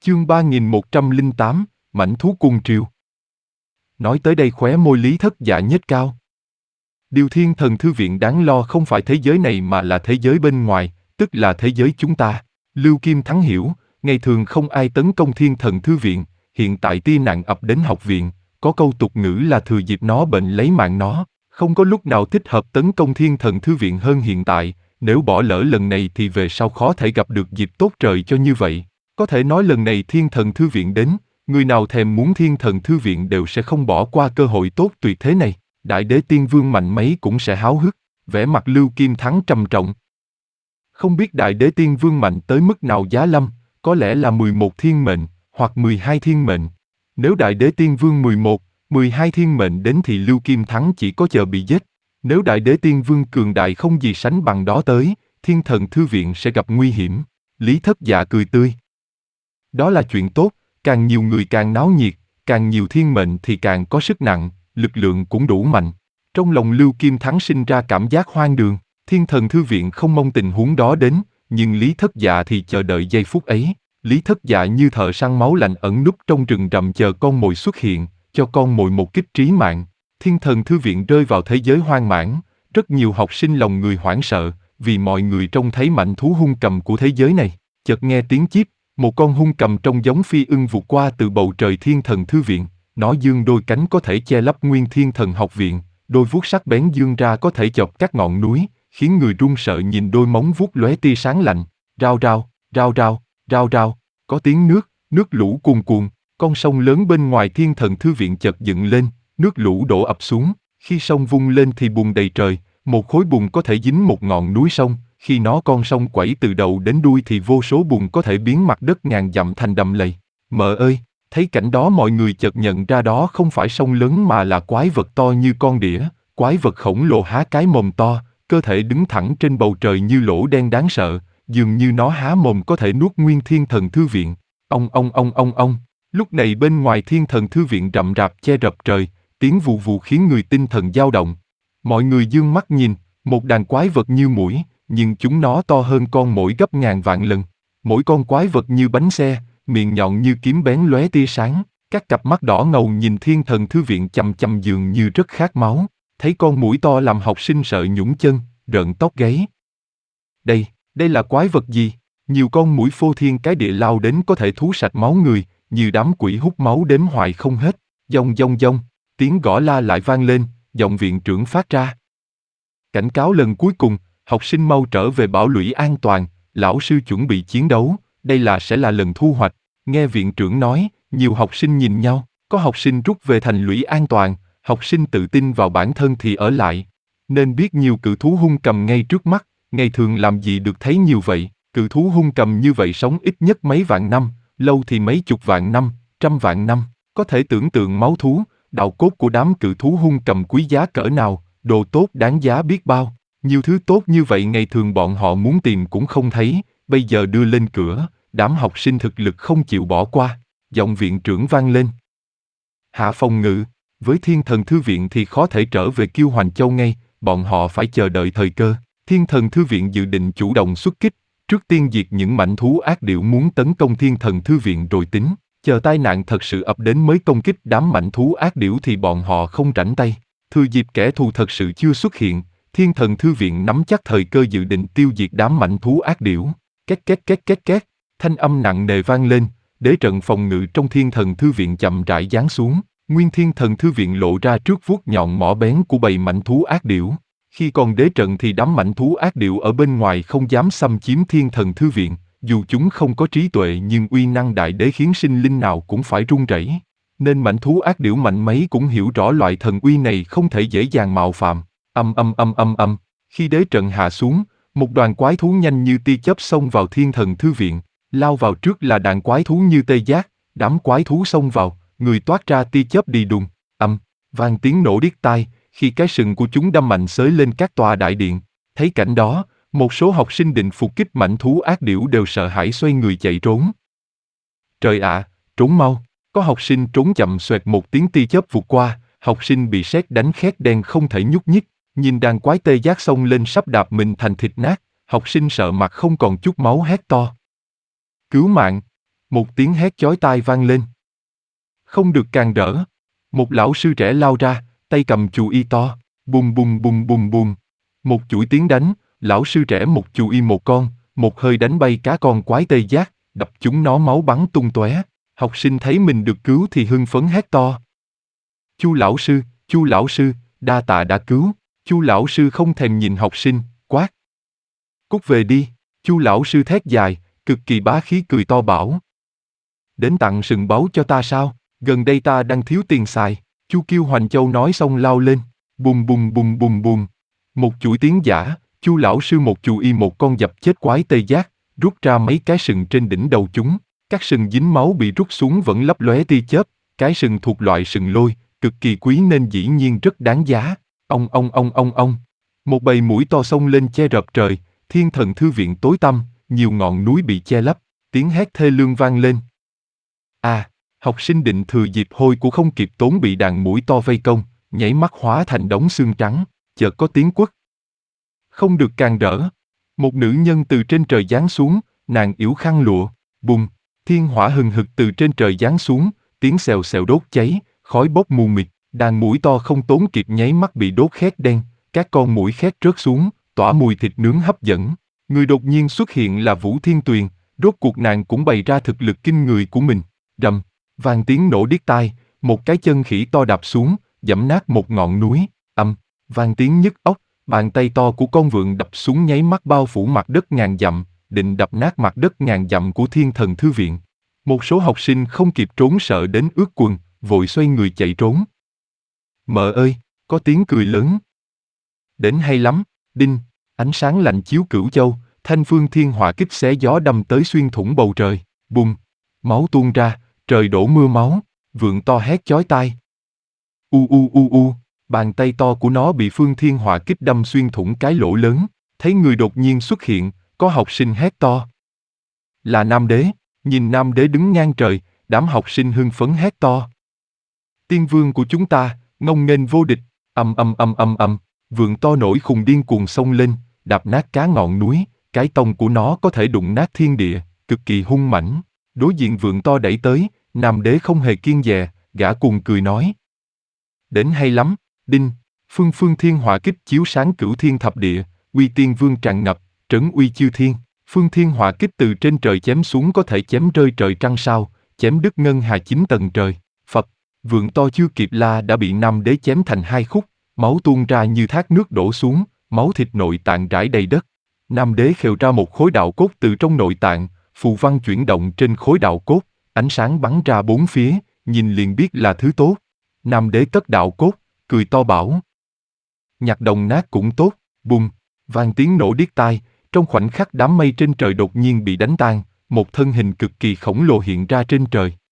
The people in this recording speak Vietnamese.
Chương 3108, Mãnh thú cung triều. Nói tới đây khóe môi Lý Thất Dạ nhếch cao. Điều Thiên Thần Thư Viện đáng lo không phải thế giới này mà là thế giới bên ngoài, tức là thế giới chúng ta. Lưu Kim Thắng hiểu, ngày thường không ai tấn công Thiên Thần Thư Viện, hiện tại tia nạn ập đến học viện, có câu tục ngữ là thừa dịp nó bệnh lấy mạng nó, không có lúc nào thích hợp tấn công Thiên Thần Thư Viện hơn hiện tại, nếu bỏ lỡ lần này thì về sau khó thể gặp được dịp tốt trời cho như vậy. Có thể nói lần này Thiên Thần Thư Viện đến, người nào thèm muốn Thiên Thần Thư Viện đều sẽ không bỏ qua cơ hội tốt tuyệt thế này. Đại Đế Tiên Vương mạnh mấy cũng sẽ háo hức, vẻ mặt Lưu Kim Thắng trầm trọng. Không biết Đại Đế Tiên Vương mạnh tới mức nào giá lâm, có lẽ là 11 thiên mệnh, hoặc 12 thiên mệnh. Nếu Đại Đế Tiên Vương 11, 12 thiên mệnh đến thì Lưu Kim Thắng chỉ có chờ bị giết. Nếu Đại Đế Tiên Vương cường đại không gì sánh bằng đó tới, Thiên Thần Thư Viện sẽ gặp nguy hiểm. Lý Thất Dạ cười tươi. Đó là chuyện tốt, càng nhiều người càng náo nhiệt, càng nhiều thiên mệnh thì càng có sức nặng, lực lượng cũng đủ mạnh. Trong lòng Lưu Kim Thắng sinh ra cảm giác hoang đường, Thiên Thần Thư Viện không mong tình huống đó đến, nhưng Lý Thất Dạ thì chờ đợi giây phút ấy. Lý Thất Dạ như thợ săn máu lạnh ẩn núp trong rừng rậm chờ con mồi xuất hiện, cho con mồi một kích trí mạng. Thiên Thần Thư Viện rơi vào thế giới hoang mãn, rất nhiều học sinh lòng người hoảng sợ, vì mọi người trông thấy mãnh thú hung cầm của thế giới này. Chợt nghe tiếng chíp, một con hung cầm trông giống phi ưng vụt qua từ bầu trời Thiên Thần Thư Viện. Nó dương đôi cánh có thể che lấp nguyên Thiên Thần Học Viện, đôi vuốt sắc bén dương ra có thể chọc các ngọn núi, khiến người run sợ nhìn đôi móng vuốt lóe tia sáng lạnh. Rao rao, rao rao, rao rao, có tiếng nước lũ cuồn cuộn, con sông lớn bên ngoài Thiên Thần Thư Viện chợt dựng lên, nước lũ đổ ập xuống, khi sông vung lên thì bùn đầy trời, một khối bùn có thể dính một ngọn núi sông, khi con sông quẩy từ đầu đến đuôi thì vô số bùn có thể biến mặt đất ngàn dặm thành đầm lầy. Mợ ơi! Thấy cảnh đó mọi người chợt nhận ra đó không phải sông lớn mà là quái vật to như con đĩa, quái vật khổng lồ há cái mồm to, cơ thể đứng thẳng trên bầu trời như lỗ đen đáng sợ, dường như nó há mồm có thể nuốt nguyên Thiên Thần Thư Viện. Ông. Lúc này bên ngoài Thiên Thần Thư Viện rậm rạp che rập trời, tiếng vù vù khiến người tinh thần dao động. Mọi người dương mắt nhìn, một đàn quái vật như muỗi, nhưng chúng nó to hơn con muỗi gấp ngàn vạn lần. Mỗi con quái vật như bánh xe, miệng nhọn như kiếm bén lóe tia sáng, các cặp mắt đỏ ngầu nhìn Thiên Thần Thư Viện chằm chằm dường như rất khát máu. Thấy con muỗi to làm học sinh sợ nhũn chân, rợn tóc gáy. Đây là quái vật gì? Nhiều con muỗi phô thiên cái địa lao đến có thể thú sạch máu người, như đám quỷ hút máu đếm hoài không hết. Dong, tiếng gõ la lại vang lên, giọng viện trưởng phát ra. Cảnh cáo lần cuối cùng, học sinh mau trở về bảo lũy an toàn, lão sư chuẩn bị chiến đấu, đây sẽ là lần thu hoạch. Nghe viện trưởng nói, nhiều học sinh nhìn nhau, có học sinh rút về thành lũy an toàn, học sinh tự tin vào bản thân thì ở lại. Nên biết nhiều cự thú hung cầm ngay trước mắt, ngày thường làm gì được thấy nhiều vậy, cự thú hung cầm như vậy sống ít nhất mấy vạn năm, lâu thì mấy chục vạn năm, trăm vạn năm, có thể tưởng tượng máu thú, đạo cốt của đám cự thú hung cầm quý giá cỡ nào, đồ tốt đáng giá biết bao. Nhiều thứ tốt như vậy ngày thường bọn họ muốn tìm cũng không thấy, bây giờ đưa lên cửa, đám học sinh thực lực không chịu bỏ qua. Giọng viện trưởng vang lên. Hạ Phong Ngự, với Thiên Thần Thư Viện thì khó thể trở về Kiêu Hoành Châu ngay, bọn họ phải chờ đợi thời cơ. Thiên Thần Thư Viện dự định chủ động xuất kích, trước tiên diệt những mãnh thú ác điểu muốn tấn công Thiên Thần Thư Viện rồi tính, chờ tai nạn thật sự ập đến mới công kích đám mãnh thú ác điểu thì bọn họ không rảnh tay. Thừa dịp kẻ thù thật sự chưa xuất hiện, Thiên Thần Thư Viện nắm chắc thời cơ dự định tiêu diệt đám mãnh thú ác điểu. Két, thanh âm nặng nề vang lên, đế trận phòng ngự trong Thiên Thần Thư Viện chậm rãi giáng xuống, nguyên Thiên Thần Thư Viện lộ ra trước vuốt nhọn mỏ bén của bầy mãnh thú ác điểu. Khi còn đế trận thì đám mãnh thú ác điểu ở bên ngoài không dám xâm chiếm Thiên Thần Thư Viện, dù chúng không có trí tuệ nhưng uy năng đại đế khiến sinh linh nào cũng phải run rẩy. Nên mãnh thú ác điểu mạnh mấy cũng hiểu rõ loại thần uy này không thể dễ dàng mạo phạm. Âm. Khi đế trận hạ xuống, một đoàn quái thú nhanh như tia chớp xông vào Thiên Thần Thư Viện, lao vào trước là đàn quái thú như tê giác, đám quái thú xông vào, người toát ra tia chớp đi đùng, vang tiếng nổ điếc tai, khi cái sừng của chúng đâm mạnh xới lên các tòa đại điện. Thấy cảnh đó, một số học sinh định phục kích mãnh thú ác điểu đều sợ hãi xoay người chạy trốn. Trời ạ, trốn mau! Có học sinh trốn chậm xoẹt một tiếng tia chớp vụt qua, học sinh bị sét đánh khét đen không thể nhúc nhích, nhìn đàn quái tê giác xông lên sắp đạp mình thành thịt nát, học sinh sợ mặt không còn chút máu hét to. Cứu mạng! Một tiếng hét chói tai vang lên. Không được càn rỡ. Một lão sư trẻ lao ra, tay cầm chù y to, bùm bùm bùm bùm bùm. Một chuỗi tiếng đánh, lão sư trẻ một chù y một con, một hơi đánh bay cá con quái tê giác, đập chúng nó máu bắn tung tóe. Học sinh thấy mình được cứu thì hưng phấn hét to. Chu lão sư, đa tạ đã cứu. Chu lão sư không thèm nhìn học sinh, quát. Cút về đi. Chu lão sư thét dài, cực kỳ bá khí cười to bảo. Đến tặng sừng báu cho ta sao? Gần đây ta đang thiếu tiền xài. Chu Kiêu Hoành Châu nói xong lao lên. Bùm bùm bùm bùm bùm. Một chuỗi tiếng giả, Chu lão sư một chù y một con dập chết quái tê giác, rút ra mấy cái sừng trên đỉnh đầu chúng. Các sừng dính máu bị rút xuống vẫn lấp lóe tia chớp. Cái sừng thuộc loại sừng lôi, cực kỳ quý nên dĩ nhiên rất đáng giá. Ông. Một bầy muỗi to xông lên che rợp trời, Thiên Thần Thư Viện tối tăm, nhiều ngọn núi bị che lấp, tiếng hét thê lương vang lên. Học sinh định thừa dịp hôi của không kịp tốn bị đàn muỗi to vây công, nhảy mắt hóa thành đống xương trắng, chợt có tiếng quất. Không được càn rỡ. Một nữ nhân từ trên trời giáng xuống, nàng yểu khăn lụa, bùng, thiên hỏa hừng hực từ trên trời giáng xuống, tiếng xèo xèo đốt cháy, khói bốc mù mịt, đàn muỗi to không tốn kịp nháy mắt bị đốt khét đen, các con muỗi khét rớt xuống, tỏa mùi thịt nướng hấp dẫn. Người đột nhiên xuất hiện là Vũ Thiên Tuyền, rốt cuộc nàng cũng bày ra thực lực kinh người của mình. Rầm, vang tiếng nổ điếc tai, một cái chân khỉ to đạp xuống, giẫm nát một ngọn núi, vang tiếng nhức óc, bàn tay to của con vượn đập xuống nháy mắt bao phủ mặt đất ngàn dặm, định đập nát mặt đất ngàn dặm của Thiên Thần Thư Viện. Một số học sinh không kịp trốn sợ đến ướt quần, vội xoay người chạy trốn. Mợ ơi, có tiếng cười lớn. Đến hay lắm, đinh, ánh sáng lạnh chiếu Cửu Châu, thanh phương thiên hỏa kích xé gió đâm tới xuyên thủng bầu trời, bùng, máu tuôn ra, trời đổ mưa máu, vượn to hét chói tai. Bàn tay to của nó bị phương thiên hỏa kích đâm xuyên thủng cái lỗ lớn, thấy người đột nhiên xuất hiện, có học sinh hét to. Là Nam Đế, nhìn Nam Đế đứng ngang trời, đám học sinh hưng phấn hét to. Tiên vương của chúng ta, ngông nghênh vô địch, vượn to nổi khùng điên cuồng xông lên, đạp nát cá ngọn núi, cái tông của nó có thể đụng nát thiên địa, cực kỳ hung mãnh. Đối diện vượn to đẩy tới, Nam Đế không hề kiêng dè, gã cuồng cười nói. Đến hay lắm, đinh, phương thiên hỏa kích chiếu sáng cửu thiên thập địa, uy tiên vương tràn ngập, trấn uy chư thiên. Phương thiên hỏa kích từ trên trời chém xuống có thể chém rơi trời trăng sao, chém đứt ngân hà 9 tầng trời. Phật, vượn to chưa kịp la đã bị Nam Đế chém thành hai khúc, máu tuôn ra như thác nước đổ xuống, máu thịt nội tạng rải đầy đất. Nam Đế khều ra một khối đạo cốt từ trong nội tạng, phù văn chuyển động trên khối đạo cốt, ánh sáng bắn ra bốn phía, nhìn liền biết là thứ tốt. Nam Đế cất đạo cốt, cười to bảo. Nhạc đồng nát cũng tốt, bùng, vang tiếng nổ điếc tai, trong khoảnh khắc đám mây trên trời đột nhiên bị đánh tan, một thân hình cực kỳ khổng lồ hiện ra trên trời.